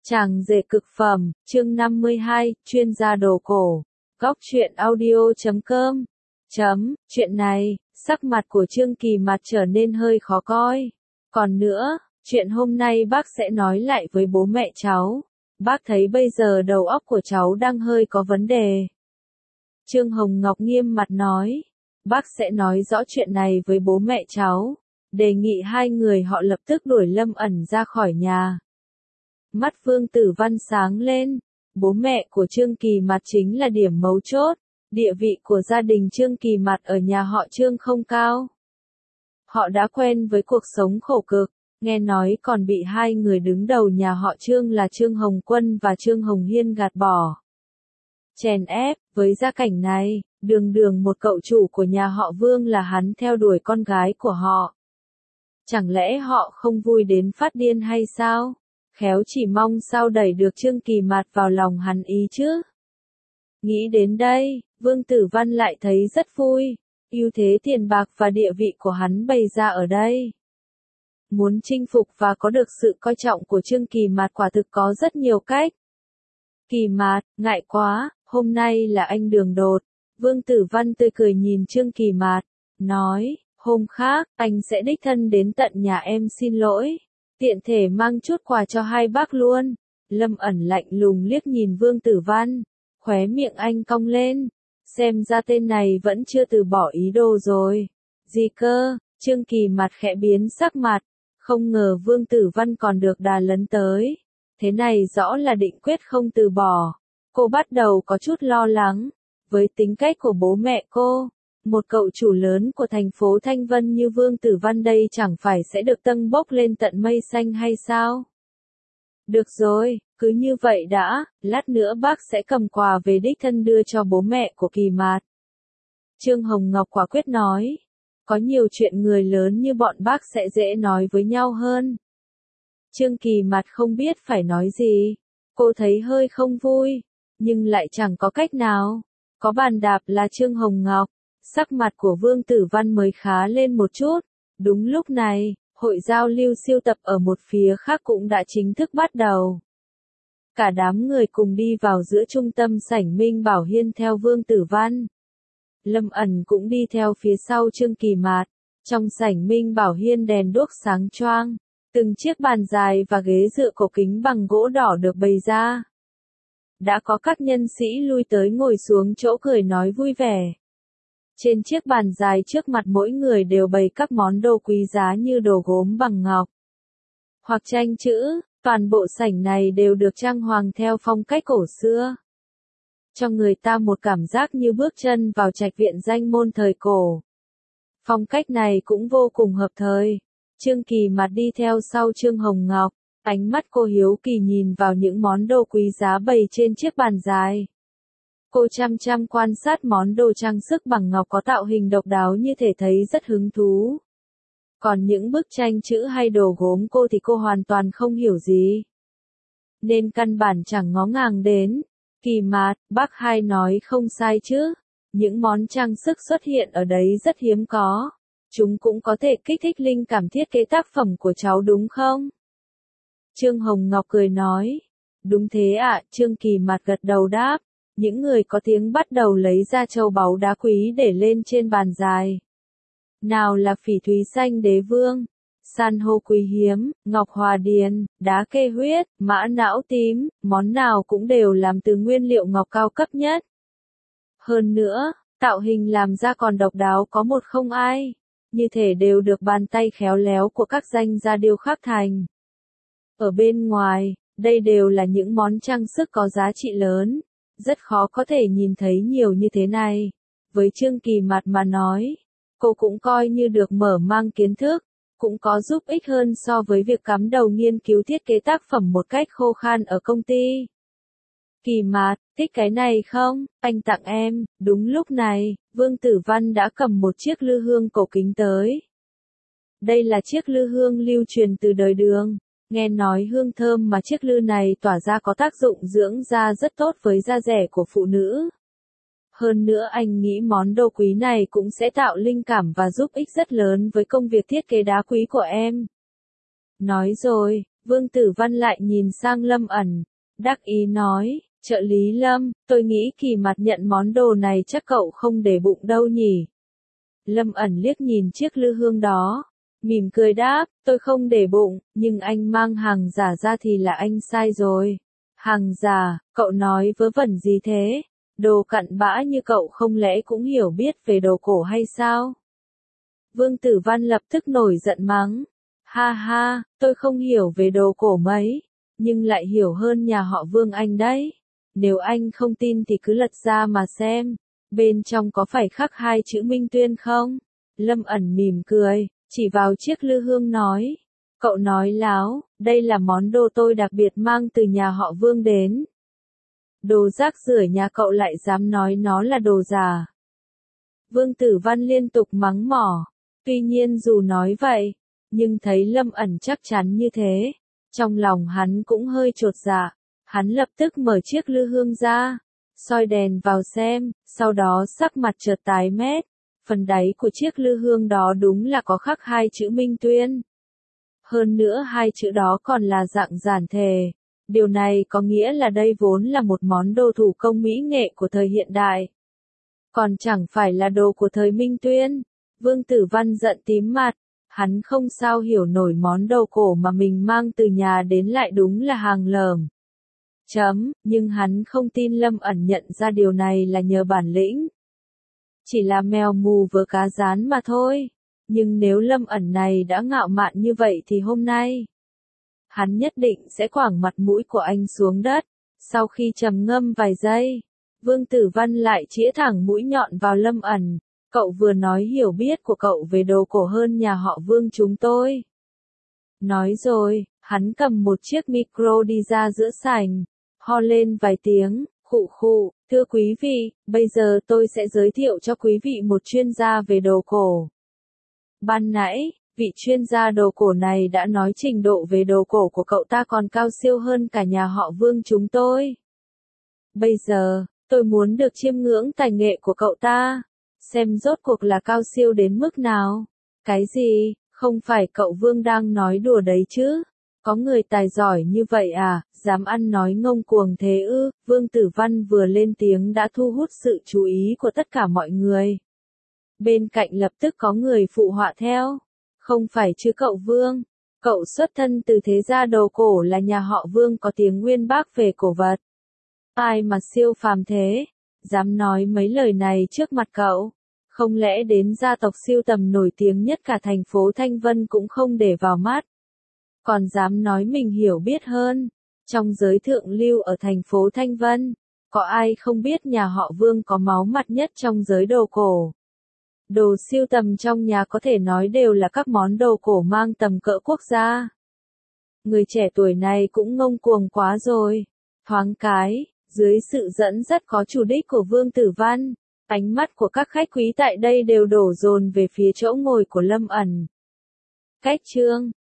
Chàng rể cực phẩm, chương 52, chuyên gia đồ cổ. Góc truyện audio.com. Chuyện này, sắc mặt của Trương Kỳ Mạt trở nên hơi khó coi. Còn nữa, chuyện hôm nay bác sẽ nói lại với bố mẹ cháu. Bác thấy bây giờ đầu óc của cháu đang hơi có vấn đề. Trương Hồng Ngọc nghiêm mặt nói. Bác sẽ nói rõ chuyện này với bố mẹ cháu. Đề nghị hai người họ lập tức đuổi Lâm Ẩn ra khỏi nhà. Mắt Vương Tử Văn sáng lên. Bố mẹ của Trương Kỳ Mạt chính là điểm mấu chốt. Địa vị của gia đình Trương Kỳ Mạt ở nhà họ Trương không cao. Họ đã quen với cuộc sống khổ cực, nghe nói còn bị hai người đứng đầu nhà họ Trương là Trương Hồng Quân và Trương Hồng Hiên gạt bỏ. Chèn ép, với gia cảnh này, đường một cậu chủ của nhà họ Vương là hắn theo đuổi con gái của họ. Chẳng lẽ họ không vui đến phát điên hay sao? Khéo chỉ mong sao đẩy được Trương Kỳ Mạt vào lòng hắn ý chứ. Nghĩ đến đây, Vương Tử Văn lại thấy rất vui, ưu thế tiền bạc và địa vị của hắn bày ra ở đây. Muốn chinh phục và có được sự coi trọng của Trương Kỳ Mạt quả thực có rất nhiều cách. Kỳ Mạt, ngại quá, hôm nay là anh đường đột. Vương Tử Văn tươi cười nhìn Trương Kỳ Mạt, nói, hôm khác, anh sẽ đích thân đến tận nhà em xin lỗi. Tiện thể mang chút quà cho hai bác luôn. Lâm Ẩn lạnh lùng liếc nhìn Vương Tử Văn. Khóe miệng anh cong lên. Xem ra tên này vẫn chưa từ bỏ ý đồ rồi. Gì cơ? Trương Kỳ Mạt khẽ biến sắc mặt. Không ngờ Vương Tử Văn còn được đà lấn tới. Thế này rõ là định quyết không từ bỏ. Cô bắt đầu có chút lo lắng. Với tính cách của bố mẹ cô, một cậu chủ lớn của thành phố Thanh Vân như Vương Tử Văn đây chẳng phải sẽ được tâng bốc lên tận mây xanh hay sao? Được rồi, cứ như vậy đã, lát nữa bác sẽ cầm quà về đích thân đưa cho bố mẹ của Kỳ Mạt. Trương Hồng Ngọc quả quyết nói, có nhiều chuyện người lớn như bọn bác sẽ dễ nói với nhau hơn. Trương Kỳ Mạt không biết phải nói gì, cô thấy hơi không vui, nhưng lại chẳng có cách nào. Có bàn đạp là Trương Hồng Ngọc. Sắc mặt của Vương Tử Văn mới khá lên một chút. Đúng lúc này, hội giao lưu siêu tập ở một phía khác cũng đã chính thức bắt đầu. Cả đám người cùng đi vào giữa trung tâm sảnh Minh Bảo Hiên theo Vương Tử Văn. Lâm Ẩn cũng đi theo phía sau Trương Kỳ Mạt. Trong sảnh Minh Bảo Hiên đèn đuốc sáng choang. Từng chiếc bàn dài và ghế dựa cổ kính bằng gỗ đỏ được bày ra. Đã có các nhân sĩ lui tới ngồi xuống chỗ cười nói vui vẻ. Trên chiếc bàn dài trước mặt mỗi người đều bày các món đồ quý giá như đồ gốm bằng ngọc hoặc tranh chữ, toàn bộ sảnh này đều được trang hoàng theo phong cách cổ xưa. Cho người ta một cảm giác như bước chân vào trạch viện danh môn thời cổ. Phong cách này cũng vô cùng hợp thời. Trương Kỳ Mạt đi theo sau Trương Hồng Ngọc, ánh mắt cô hiếu kỳ nhìn vào những món đồ quý giá bày trên chiếc bàn dài. Cô chăm quan sát món đồ trang sức bằng ngọc có tạo hình độc đáo như thể thấy rất hứng thú. Còn những bức tranh chữ hay đồ gốm cô thì cô hoàn toàn không hiểu gì. Nên căn bản chẳng ngó ngàng đến. Kỳ Mạt, bác hai nói không sai chứ. Những món trang sức xuất hiện ở đấy rất hiếm có. Chúng cũng có thể kích thích linh cảm thiết kế tác phẩm của cháu đúng không? Trương Hồng Ngọc cười nói. Đúng thế ạ, Trương Kỳ Mạt gật đầu đáp. Những người có tiếng bắt đầu lấy ra châu báu đá quý để lên trên bàn dài. Nào là phỉ thúy xanh đế vương, san hô quý hiếm, ngọc hòa điền, đá kê huyết, mã não tím, món nào cũng đều làm từ nguyên liệu ngọc cao cấp nhất. Hơn nữa, tạo hình làm ra còn độc đáo có một không ai, như thể đều được bàn tay khéo léo của các danh gia điêu khắc thành. Ở bên ngoài, đây đều là những món trang sức có giá trị lớn. Rất khó có thể nhìn thấy nhiều như thế này. Với Trương Kỳ Mạt mà nói, cô cũng coi như được mở mang kiến thức, cũng có giúp ích hơn so với việc cắm đầu nghiên cứu thiết kế tác phẩm một cách khô khan ở công ty. Kỳ Mạt, thích cái này không? Anh tặng em. Đúng lúc này, Vương Tử Văn đã cầm một chiếc lư hương cổ kính tới. Đây là chiếc lư hương lưu truyền từ đời Đường. Nghe nói hương thơm mà chiếc lư này tỏa ra có tác dụng dưỡng da rất tốt với da rẻ của phụ nữ. Hơn nữa anh nghĩ món đồ quý này cũng sẽ tạo linh cảm và giúp ích rất lớn với công việc thiết kế đá quý của em. Nói rồi, Vương Tử Văn lại nhìn sang Lâm ẩn, đắc ý nói, trợ lý Lâm, tôi nghĩ Kỳ Mặt nhận món đồ này chắc cậu không để bụng đâu nhỉ. Lâm ẩn liếc nhìn chiếc lư hương đó, mỉm cười đáp, tôi không để bụng, nhưng anh mang hàng giả ra thì là anh sai rồi. Hàng giả, cậu nói vớ vẩn gì thế? Đồ cặn bã như cậu không lẽ cũng hiểu biết về đồ cổ hay sao? Vương Tử Văn lập tức nổi giận mắng. Ha ha, tôi không hiểu về đồ cổ mấy, nhưng lại hiểu hơn nhà họ Vương anh đấy. Nếu anh không tin thì cứ lật ra mà xem, bên trong có phải khắc hai chữ Minh Tuyên không? Lâm ẩn mỉm cười, chỉ vào chiếc lư hương nói. Cậu nói láo, đây là món đồ tôi đặc biệt mang từ nhà họ Vương đến. Đồ rác rưởi nhà cậu lại dám nói nó là đồ giả. Vương Tử Văn liên tục mắng mỏ. Tuy nhiên dù nói vậy, nhưng thấy Lâm ẩn chắc chắn như thế, trong lòng hắn cũng hơi chột dạ. Hắn lập tức mở chiếc lư hương ra, soi đèn vào xem, sau đó sắc mặt chợt tái mét. Phần đáy của chiếc lư hương đó đúng là có khắc hai chữ Minh Tuyên. Hơn nữa hai chữ đó còn là dạng giản thể. Điều này có nghĩa là đây vốn là một món đồ thủ công mỹ nghệ của thời hiện đại. Còn chẳng phải là đồ của thời Minh Tuyên. Vương Tử Văn giận tím mặt. Hắn không sao hiểu nổi món đồ cổ mà mình mang từ nhà đến lại đúng là hàng lởm. Nhưng hắn không tin Lâm ẩn nhận ra điều này là nhờ bản lĩnh. Chỉ là mèo mù vớ cá rán mà thôi. Nhưng nếu Lâm ẩn này đã ngạo mạn như vậy thì hôm nay, hắn nhất định sẽ quẳng mặt mũi của anh xuống đất. Sau khi trầm ngâm vài giây, Vương Tử Văn lại chĩa thẳng mũi nhọn vào Lâm ẩn. Cậu vừa nói hiểu biết của cậu về đồ cổ hơn nhà họ Vương chúng tôi. Nói rồi, hắn cầm một chiếc micro đi ra giữa sảnh, ho lên vài tiếng, khụ khụ, thưa quý vị, bây giờ tôi sẽ giới thiệu cho quý vị một chuyên gia về đồ cổ. Ban nãy, vị chuyên gia đồ cổ này đã nói trình độ về đồ cổ của cậu ta còn cao siêu hơn cả nhà họ Vương chúng tôi. Bây giờ, tôi muốn được chiêm ngưỡng tài nghệ của cậu ta, xem rốt cuộc là cao siêu đến mức nào. Cái gì, không phải cậu Vương đang nói đùa đấy chứ? Có người tài giỏi như vậy à, dám ăn nói ngông cuồng thế ư? Vương Tử Văn vừa lên tiếng đã thu hút sự chú ý của tất cả mọi người. Bên cạnh lập tức có người phụ họa theo. Không phải chứ cậu Vương, cậu xuất thân từ thế gia đồ cổ là nhà họ Vương có tiếng uyên bác về cổ vật. Ai mà siêu phàm thế, dám nói mấy lời này trước mặt cậu? Không lẽ đến gia tộc sưu tầm nổi tiếng nhất cả thành phố Thanh Vân cũng không để vào mắt? Còn dám nói mình hiểu biết hơn. Trong giới thượng lưu ở thành phố Thanh Vân, có ai không biết nhà họ Vương có máu mặt nhất trong giới đồ cổ? Đồ sưu tầm trong nhà có thể nói đều là các món đồ cổ mang tầm cỡ quốc gia. Người trẻ tuổi này cũng ngông cuồng quá rồi. Thoáng cái, dưới sự dẫn dắt có chủ đích của Vương Tử Văn, ánh mắt của các khách quý tại đây đều đổ dồn về phía chỗ ngồi của Lâm ẩn. Cách chương